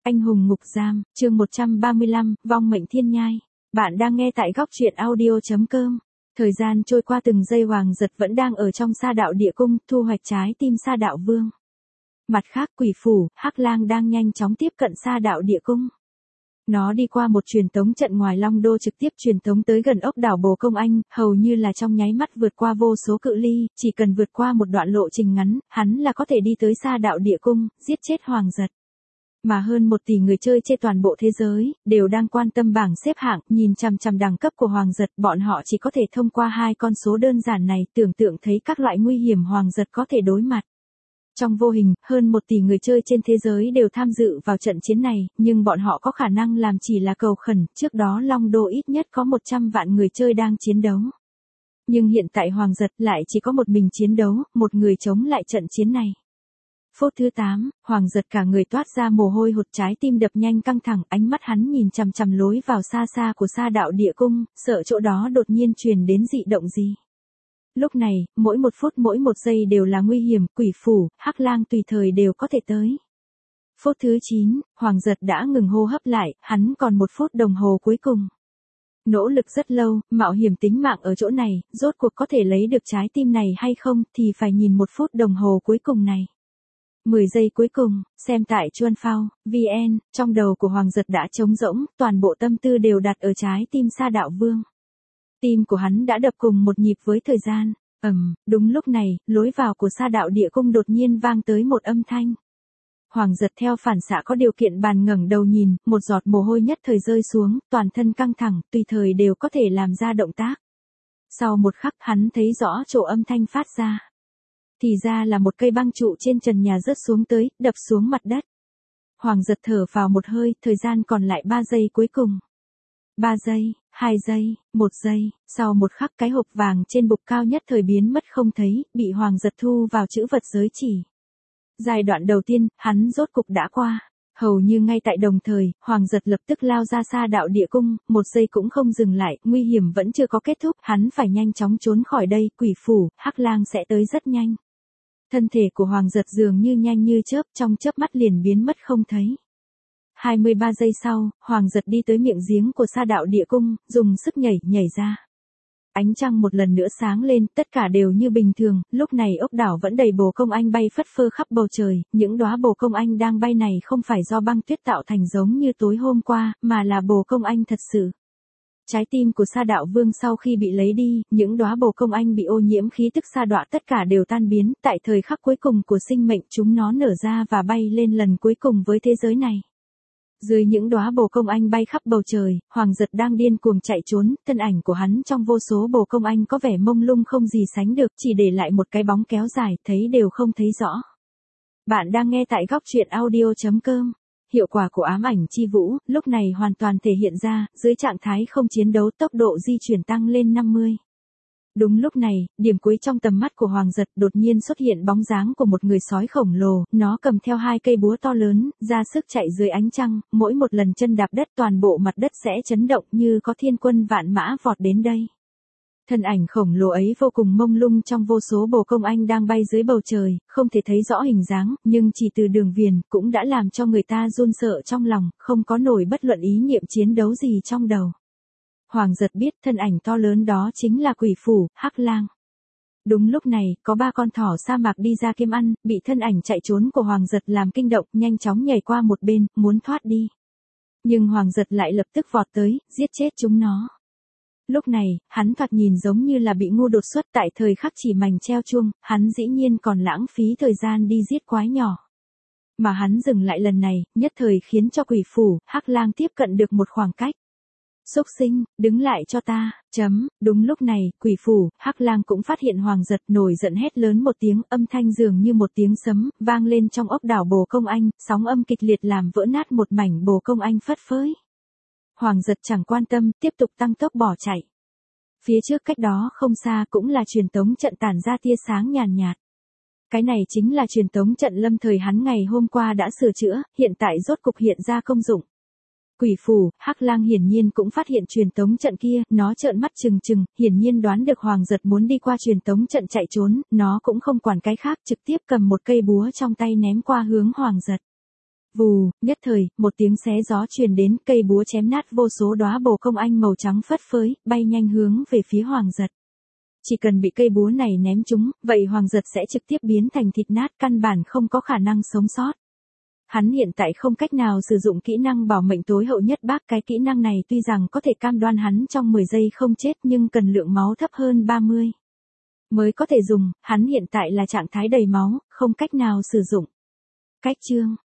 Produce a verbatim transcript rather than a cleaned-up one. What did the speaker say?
Anh hùng ngục giam, chương một trăm ba mươi lăm, vong mệnh thiên nhai. Bạn đang nghe tại góc truyện audio.com. Thời gian trôi qua từng giây, Hoàng Giật vẫn đang ở trong Sa Đạo Địa Cung, thu hoạch trái tim Sa Đạo Vương. Mặt khác, Quỷ Phủ, Hắc Lang đang nhanh chóng tiếp cận Sa Đạo Địa Cung. Nó đi qua một truyền tống trận ngoài Long Đô, trực tiếp truyền tống tới gần ốc đảo Bồ Công Anh, hầu như là trong nháy mắt vượt qua vô số cự ly, chỉ cần vượt qua một đoạn lộ trình ngắn, hắn là có thể đi tới Sa Đạo Địa Cung, giết chết Hoàng Giật. Mà hơn một tỷ người chơi trên toàn bộ thế giới, đều đang quan tâm bảng xếp hạng, nhìn chằm chằm đẳng cấp của Hoàng Giật, bọn họ chỉ có thể thông qua hai con số đơn giản này, tưởng tượng thấy các loại nguy hiểm Hoàng Giật có thể đối mặt. Trong vô hình, hơn một tỷ người chơi trên thế giới đều tham dự vào trận chiến này, nhưng bọn họ có khả năng làm chỉ là cầu khẩn, trước đó Long Đô ít nhất có một trăm vạn người chơi đang chiến đấu. Nhưng hiện tại Hoàng Giật lại chỉ có một mình chiến đấu, một người chống lại trận chiến này. Phút thứ tám, Hoàng Giật cả người toát ra mồ hôi hột, trái tim đập nhanh căng thẳng, ánh mắt hắn nhìn chằm chằm lối vào xa xa của Sa Đạo Địa Cung, sợ chỗ đó đột nhiên truyền đến dị động gì. Lúc này, mỗi một phút mỗi một giây đều là nguy hiểm, Quỷ Phủ, Hắc Lang tùy thời đều có thể tới. Phút thứ chín, Hoàng Giật đã ngừng hô hấp lại, hắn còn một phút đồng hồ cuối cùng. Nỗ lực rất lâu, mạo hiểm tính mạng ở chỗ này, rốt cuộc có thể lấy được trái tim này hay không, thì phải nhìn một phút đồng hồ cuối cùng này. mười giây cuối cùng, xem tại Chuan Phao, vn, trong đầu của Hoàng Giật đã trống rỗng, toàn bộ tâm tư đều đặt ở trái tim Sa Đạo Vương. Tim của hắn đã đập cùng một nhịp với thời gian. Ầm, đúng lúc này, lối vào của Sa Đạo Địa Cung đột nhiên vang tới một âm thanh. Hoàng Giật theo phản xạ có điều kiện bàn ngẩng đầu nhìn, một giọt mồ hôi nhất thời rơi xuống, toàn thân căng thẳng, tùy thời đều có thể làm ra động tác. Sau một khắc, hắn thấy rõ chỗ âm thanh phát ra. Thì ra là một cây băng trụ trên trần nhà rớt xuống tới, đập xuống mặt đất. Hoàng Giật thở vào một hơi, thời gian còn lại ba giây cuối cùng. ba giây, hai giây, một giây, sau một khắc cái hộp vàng trên bục cao nhất thời biến mất không thấy, bị Hoàng Giật thu vào trữ vật giới chỉ. Giai đoạn đầu tiên, hắn rốt cục đã qua. Hầu như ngay tại đồng thời, Hoàng Giật lập tức lao ra Sa Đạo Địa Cung, một giây cũng không dừng lại, nguy hiểm vẫn chưa có kết thúc, hắn phải nhanh chóng trốn khỏi đây, Quỷ Phủ, Hắc Lang sẽ tới rất nhanh. Thân thể của Hoàng Giật dường như nhanh như chớp, trong chớp mắt liền biến mất không thấy. hai mươi ba giây sau, Hoàng Giật đi tới miệng giếng của Sa Đạo Địa Cung, dùng sức nhảy, nhảy ra. Ánh trăng một lần nữa sáng lên, tất cả đều như bình thường, lúc này ốc đảo vẫn đầy bồ công anh bay phất phơ khắp bầu trời, những đóa bồ công anh đang bay này không phải do băng tuyết tạo thành giống như tối hôm qua, mà là bồ công anh thật sự. Trái tim của Sa Đạo Vương sau khi bị lấy đi, những đóa bồ công anh bị ô nhiễm khí tức sa đọa tất cả đều tan biến, tại thời khắc cuối cùng của sinh mệnh chúng nó nở ra và bay lên lần cuối cùng với thế giới này. Dưới những đóa bồ công anh bay khắp bầu trời, Hoàng Giật đang điên cuồng chạy trốn, thân ảnh của hắn trong vô số bồ công anh có vẻ mông lung không gì sánh được, chỉ để lại một cái bóng kéo dài, thấy đều không thấy rõ. Bạn đang nghe tại góc truyện audio.com. Hiệu quả của ám ảnh chi vũ, lúc này hoàn toàn thể hiện ra, dưới trạng thái không chiến đấu tốc độ di chuyển tăng lên năm mươi. Đúng lúc này, điểm cuối trong tầm mắt của Hoàng Giật đột nhiên xuất hiện bóng dáng của một người sói khổng lồ, nó cầm theo hai cây búa to lớn, ra sức chạy dưới ánh trăng, mỗi một lần chân đạp đất toàn bộ mặt đất sẽ chấn động như có thiên quân vạn mã vọt đến đây. Thân ảnh khổng lồ ấy vô cùng mông lung trong vô số bồ công anh đang bay dưới bầu trời, không thể thấy rõ hình dáng, nhưng chỉ từ đường viền cũng đã làm cho người ta run sợ trong lòng, không có nổi bất luận ý niệm chiến đấu gì trong đầu. Hoàng Giật biết thân ảnh to lớn đó chính là Quỷ Phủ, Hắc Lang. Đúng lúc này, có ba con thỏ sa mạc đi ra kiếm ăn, bị thân ảnh chạy trốn của Hoàng Giật làm kinh động, nhanh chóng nhảy qua một bên, muốn thoát đi. Nhưng Hoàng Giật lại lập tức vọt tới, giết chết chúng nó. Lúc này, hắn thoạt nhìn giống như là bị ngu đột xuất, tại thời khắc chỉ mảnh treo chuông, hắn dĩ nhiên còn lãng phí thời gian đi giết quái nhỏ. Mà hắn dừng lại lần này, nhất thời khiến cho Quỷ Phủ, Hắc Lang tiếp cận được một khoảng cách. Xúc sinh, đứng lại cho ta, chấm, đúng lúc này, Quỷ Phủ, Hắc Lang cũng phát hiện Hoàng Giật, nổi giận hét lớn một tiếng, âm thanh dường như một tiếng sấm, vang lên trong ốc đảo bồ công anh, sóng âm kịch liệt làm vỡ nát một mảnh bồ công anh phất phới. Hoàng Giật chẳng quan tâm, tiếp tục tăng tốc bỏ chạy. Phía trước cách đó không xa cũng là truyền tống trận tản ra tia sáng nhàn nhạt. Cái này chính là truyền tống trận lâm thời hắn ngày hôm qua đã sửa chữa, hiện tại rốt cục hiện ra công dụng. Quỷ Phủ, Hắc Lang hiển nhiên cũng phát hiện truyền tống trận kia, nó trợn mắt trừng trừng, hiển nhiên đoán được Hoàng Giật muốn đi qua truyền tống trận chạy trốn, nó cũng không quản cái khác, trực tiếp cầm một cây búa trong tay ném qua hướng Hoàng Giật. Vù, nhất thời, một tiếng xé gió truyền đến, cây búa chém nát vô số đóa bồ công anh màu trắng phất phới, bay nhanh hướng về phía Hoàng Giật. Chỉ cần bị cây búa này ném trúng, vậy Hoàng Giật sẽ trực tiếp biến thành thịt nát, căn bản không có khả năng sống sót. Hắn hiện tại không cách nào sử dụng kỹ năng bảo mệnh tối hậu nhất bác, cái kỹ năng này tuy rằng có thể cam đoan hắn trong mười giây không chết nhưng cần lượng máu thấp hơn ba mươi mới có thể dùng, hắn hiện tại là trạng thái đầy máu, không cách nào sử dụng. Cách chương